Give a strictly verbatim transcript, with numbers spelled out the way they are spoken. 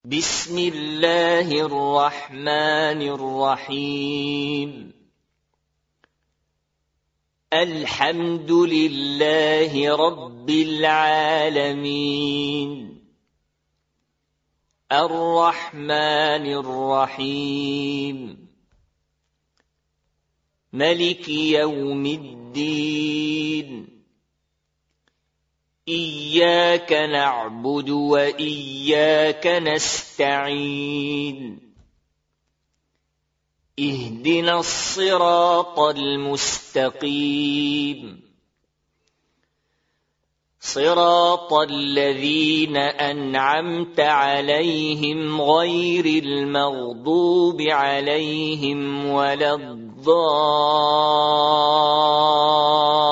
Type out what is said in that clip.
بسم الله الرحمن الرحيم الحمد لله رب العالمين الرحمن الرحيم ملك يوم الدين إياك نعبد وإياك نستعين اهدنا الصراط المستقيم صراط الذين أنعمت عليهم غير المغضوب عليهم ولا الضالين